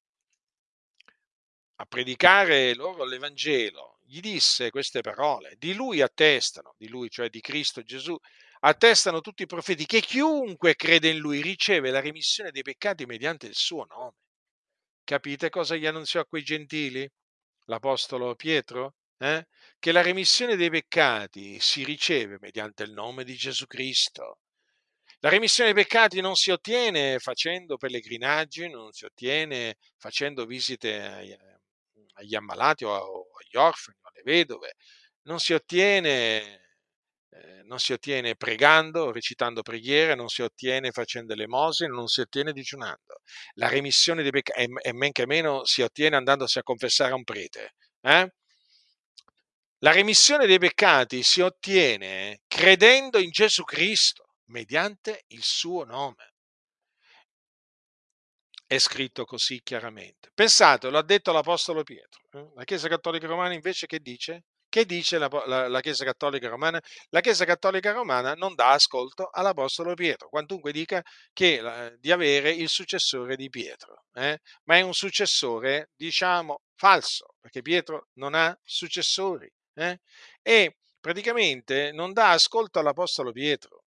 S1: a predicare loro l'Evangelo, gli disse queste parole. Di lui attestano, di lui, cioè di Cristo Gesù, attestano tutti i profeti che chiunque crede in lui riceve la remissione dei peccati mediante il suo nome. Capite cosa gli annunziò a quei gentili? L'Apostolo Pietro? Eh? Che la remissione dei peccati si riceve mediante il nome di Gesù Cristo. La remissione dei peccati non si ottiene facendo pellegrinaggini, non si ottiene facendo visite ai- agli ammalati o o agli orfani o alle vedove, non si ottiene, eh, non si ottiene pregando, recitando preghiere, non si ottiene facendo elemosine, non si ottiene digiunando. La remissione dei peccati, e, e men che meno si ottiene andandosi a confessare a un prete. Eh? La remissione dei peccati si ottiene credendo in Gesù Cristo mediante il suo nome. È scritto così chiaramente. Pensate, lo ha detto l'Apostolo Pietro. eh? La Chiesa Cattolica Romana invece che dice? Che dice la, la- la Chiesa Cattolica Romana? La Chiesa Cattolica Romana non dà ascolto all'Apostolo Pietro, quantunque dica che, eh, di avere il successore di Pietro, eh? Ma è un successore, diciamo, falso, perché Pietro non ha successori, eh? E praticamente non dà ascolto all'Apostolo Pietro.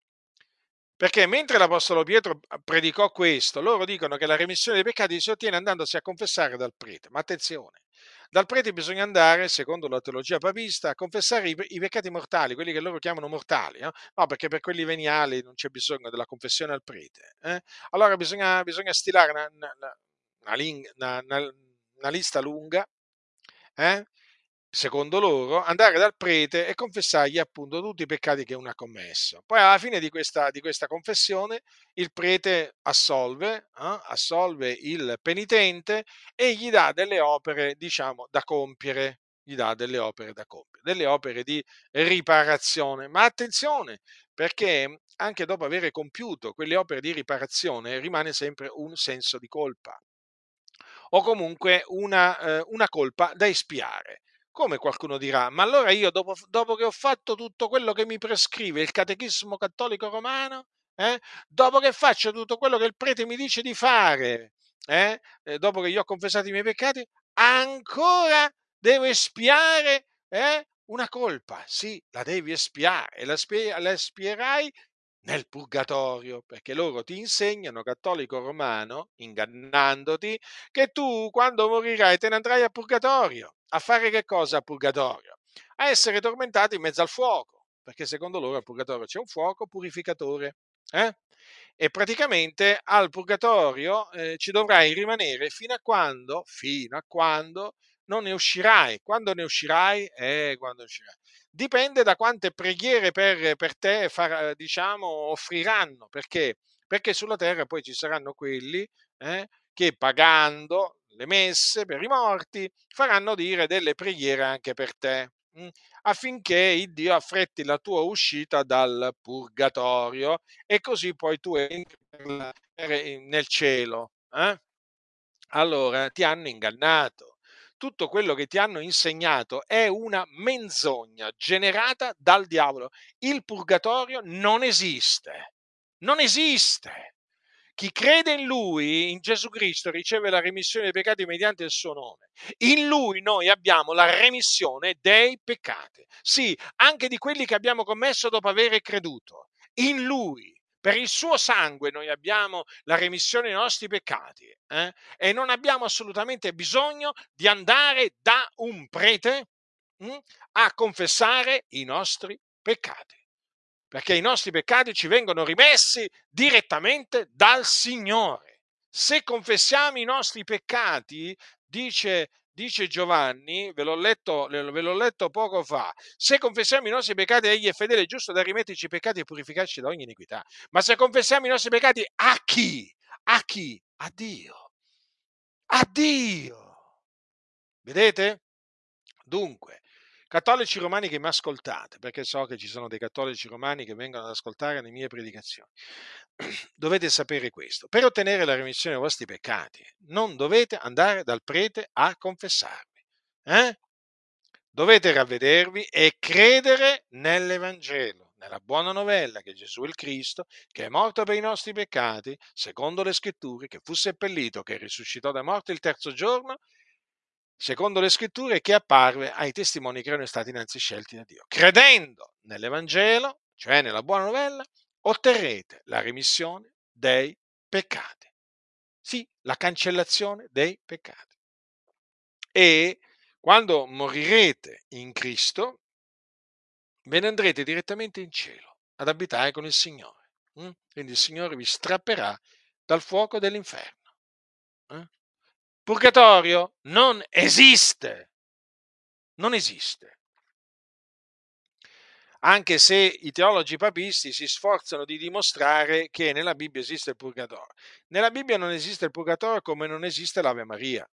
S1: Perché mentre l'Apostolo Pietro predicò questo, loro dicono che la remissione dei peccati si ottiene andandosi a confessare dal prete. Ma attenzione, dal prete bisogna andare, secondo la teologia papista, a confessare i, pe- i peccati mortali, quelli che loro chiamano mortali. No? No, perché per quelli veniali non c'è bisogno della confessione al prete. eh. Allora bisogna, bisogna stilare una, una- una- una ling- una- una- una lista lunga, eh? Secondo loro, andare dal prete e confessargli appunto tutti i peccati che uno ha commesso. Poi alla fine di questa, di questa confessione il prete assolve, eh, assolve il penitente e gli dà delle opere, diciamo, da compiere. Gli dà delle opere da compiere, delle opere di riparazione. Ma attenzione, perché anche dopo aver compiuto quelle opere di riparazione rimane sempre un senso di colpa o comunque una, eh, una colpa da espiare. Come qualcuno dirà, ma allora io dopo, dopo che ho fatto tutto quello che mi prescrive il Catechismo Cattolico Romano, eh, dopo che faccio tutto quello che il prete mi dice di fare, eh, eh, dopo che io ho confessato i miei peccati, ancora devo espiare eh, una colpa? Sì, la devi espiare e la, spie- la espierai nel purgatorio, perché loro ti insegnano, cattolico romano, ingannandoti, che tu quando morirai te ne andrai a purgatorio. A fare che cosa a purgatorio? A essere tormentato in mezzo al fuoco, perché secondo loro al purgatorio c'è un fuoco purificatore. Eh? E praticamente al purgatorio eh, ci dovrai rimanere fino a quando, fino a quando non ne uscirai. Quando ne uscirai? Eh, quando uscirai. Dipende da quante preghiere per, per te far- diciamo, offriranno, perché? Perché sulla terra poi ci saranno quelli eh, che pagando le messe per i morti faranno dire delle preghiere anche per te, mh, affinché il Dio affretti la tua uscita dal purgatorio e così poi tu entri nel cielo. eh? Allora ti hanno ingannato. Tutto quello che ti hanno insegnato è una menzogna generata dal diavolo. Il purgatorio non esiste. Non esiste. Chi crede in Lui, in Gesù Cristo, riceve la remissione dei peccati mediante il suo nome. In Lui noi abbiamo la remissione dei peccati. Sì, anche di quelli che abbiamo commesso dopo aver creduto. In Lui. Per il suo sangue noi abbiamo la remissione dei nostri peccati eh? E non abbiamo assolutamente bisogno di andare da un prete mh, a confessare i nostri peccati, perché i nostri peccati ci vengono rimessi direttamente dal Signore. Se confessiamo i nostri peccati, dice, dice Giovanni, ve l'ho, letto, ve l'ho letto poco fa, se confessiamo i nostri peccati, egli è fedele e giusto da rimetterci i peccati e purificarci da ogni iniquità. Ma se confessiamo i nostri peccati, a chi? A chi? A Dio. A Dio. Vedete? Dunque, cattolici romani che mi ascoltate, perché so che ci sono dei cattolici romani che vengono ad ascoltare le mie predicazioni, dovete sapere questo. Per ottenere la remissione dei vostri peccati, non dovete andare dal prete a confessarvi. Eh? Dovete ravvedervi e credere nell'Evangelo, nella buona novella che Gesù è il Cristo, che è morto per i nostri peccati, secondo le scritture, che fu seppellito, che risuscitò da morte il terzo giorno, secondo le scritture, che apparve ai testimoni che erano stati innanzi scelti da Dio. Credendo nell'Evangelo, cioè nella buona novella, otterrete la remissione dei peccati. Sì, la cancellazione dei peccati. E quando morirete in Cristo, ve ne andrete direttamente in cielo ad abitare con il Signore. mm? Quindi il Signore vi strapperà dal fuoco dell'inferno. eh? Purgatorio non esiste, non esiste. Anche se i teologi papisti si sforzano di dimostrare che nella Bibbia esiste il purgatorio. Nella Bibbia non esiste il purgatorio come non esiste l'Ave Maria.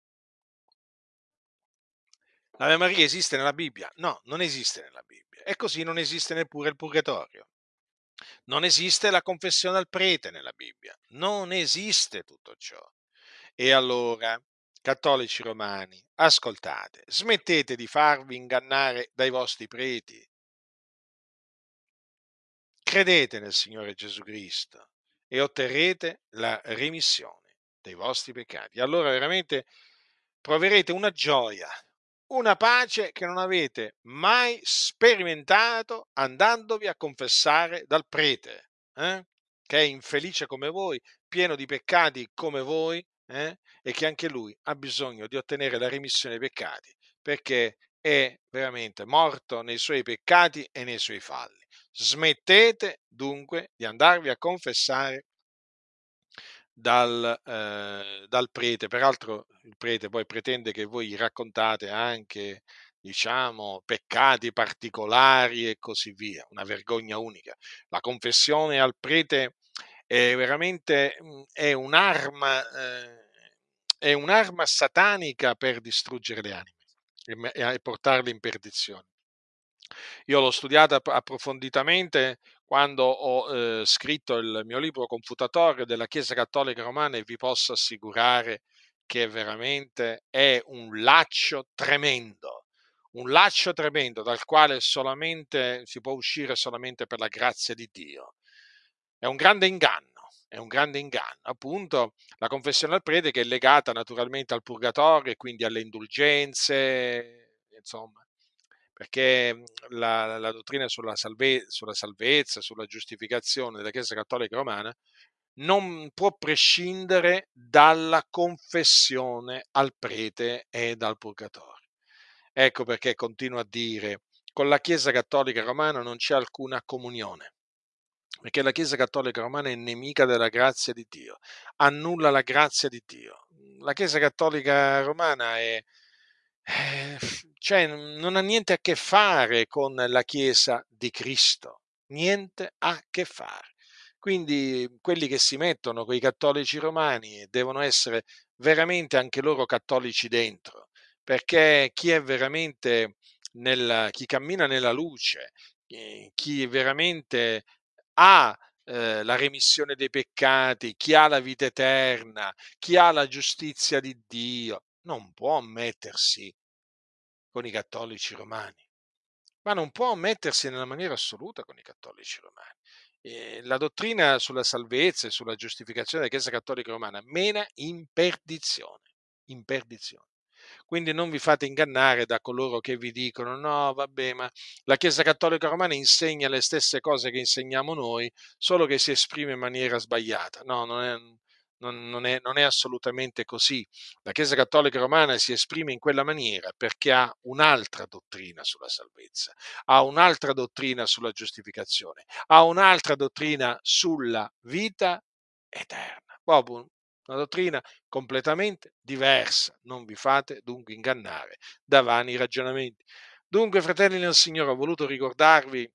S1: L'Ave Maria esiste nella Bibbia? No, non esiste nella Bibbia. E così non esiste neppure il purgatorio. Non esiste la confessione al prete nella Bibbia. Non esiste tutto ciò. E allora, cattolici romani, ascoltate, smettete di farvi ingannare dai vostri preti, credete nel Signore Gesù Cristo e otterrete la remissione dei vostri peccati. Allora veramente proverete una gioia, una pace che non avete mai sperimentato andandovi a confessare dal prete, eh? Che è infelice come voi, pieno di peccati come voi, eh? E che anche lui ha bisogno di ottenere la remissione dei peccati, perché è veramente morto nei suoi peccati e nei suoi falli. Smettete dunque di andarvi a confessare dal, eh, dal prete. Peraltro il prete poi pretende che voi gli raccontate anche, diciamo, peccati particolari e così via. Una vergogna unica. La confessione al prete è veramente mh, è un'arma, eh, è un'arma satanica per distruggere le anime e me- e portarle in perdizione. Io l'ho studiata app- approfonditamente quando ho eh, scritto il mio libro Confutatore della Chiesa Cattolica Romana e vi posso assicurare che veramente è un laccio tremendo, un laccio tremendo dal quale solamente si può uscire solamente per la grazia di Dio. È un grande inganno, è un grande inganno. Appunto, la confessione al prete che è legata naturalmente al purgatorio e quindi alle indulgenze, insomma, perché mh, la, la dottrina sulla, salve- sulla salvezza, sulla giustificazione della Chiesa Cattolica Romana non può prescindere dalla confessione al prete e dal purgatorio. Ecco perché continuo a dire, con la Chiesa Cattolica Romana non c'è alcuna comunione, perché la Chiesa Cattolica Romana è nemica della grazia di Dio, annulla la grazia di Dio. La Chiesa Cattolica Romana è, eh, cioè, non ha niente a che fare con la Chiesa di Cristo, niente a che fare. Quindi quelli che si mettono con i cattolici romani devono essere veramente anche loro cattolici dentro, perché chi è veramente nel, chi cammina nella luce, eh, chi veramente ha eh, la remissione dei peccati, chi ha la vita eterna, chi ha la giustizia di Dio, non può mettersi con i cattolici romani, ma non può mettersi nella maniera assoluta con i cattolici romani. Eh, la dottrina sulla salvezza e sulla giustificazione della Chiesa Cattolica Romana mena in perdizione, in perdizione. Quindi non vi fate ingannare da coloro che vi dicono no, vabbè, ma la Chiesa Cattolica Romana insegna le stesse cose che insegniamo noi, solo che si esprime in maniera sbagliata. No, non è, non, non è, non è assolutamente così. La Chiesa Cattolica Romana si esprime in quella maniera perché ha un'altra dottrina sulla salvezza, ha un'altra dottrina sulla giustificazione, ha un'altra dottrina sulla vita eterna. Proprio una dottrina completamente diversa. Non vi fate dunque ingannare da vani ragionamenti. Dunque, fratelli nel Signore, ho voluto ricordarvi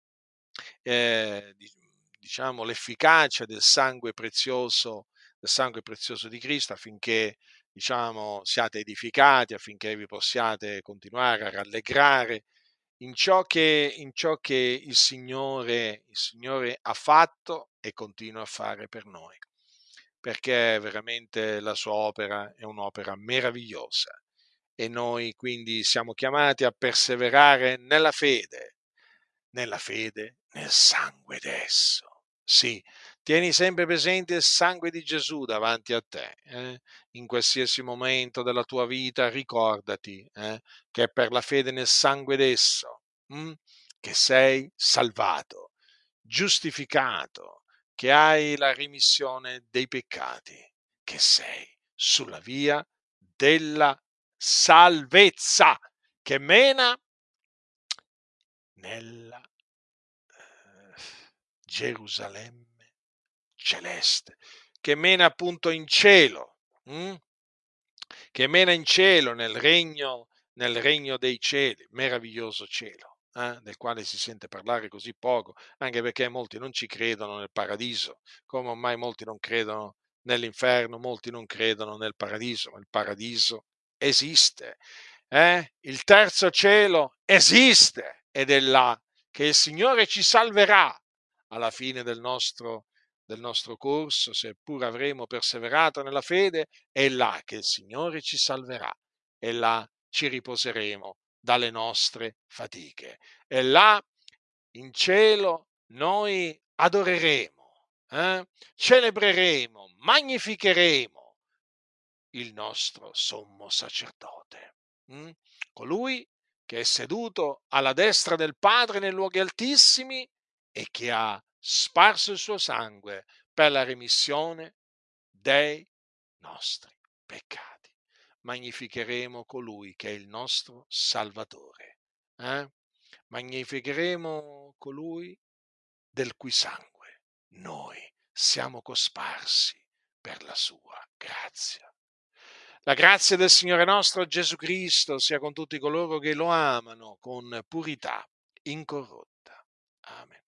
S1: eh, di- diciamo, l'efficacia del sangue prezioso, del sangue prezioso di Cristo affinché diciamo, siate edificati, affinché vi possiate continuare a rallegrare in ciò che, in ciò che il Signore, il Signore ha fatto e continua a fare per noi, perché veramente la sua opera è un'opera meravigliosa e noi quindi siamo chiamati a perseverare nella fede, nella fede, nel sangue d'esso. Sì, tieni sempre presente il sangue di Gesù davanti a te. eh. In qualsiasi momento della tua vita ricordati eh, che è per la fede nel sangue d'esso mm, che sei salvato, giustificato, che hai la rimissione dei peccati, che sei sulla via della salvezza che mena nella eh, Gerusalemme celeste, che mena appunto in cielo, mm? Che mena in cielo nel regno, nel regno dei cieli, meraviglioso cielo, eh? Del quale si sente parlare così poco, anche perché molti non ci credono nel paradiso, come ormai molti non credono nell'inferno, molti non credono nel paradiso, ma il paradiso esiste. Eh? Il terzo cielo esiste ed è là che il Signore ci salverà alla fine del nostro, del nostro corso, seppur avremo perseverato nella fede, è là che il Signore ci salverà e là ci riposeremo dalle nostre fatiche. E là in cielo noi adoreremo, eh? Celebreremo, magnificheremo il nostro sommo sacerdote, mm? Colui che è seduto alla destra del Padre nei luoghi altissimi e che ha sparso il suo sangue per la remissione dei nostri peccati. Magnificheremo colui che è il nostro Salvatore. eh? Magnificheremo colui del cui sangue noi siamo cosparsi per la sua grazia. La grazia del Signore nostro Gesù Cristo sia con tutti coloro che lo amano con purità incorrotta. Amen.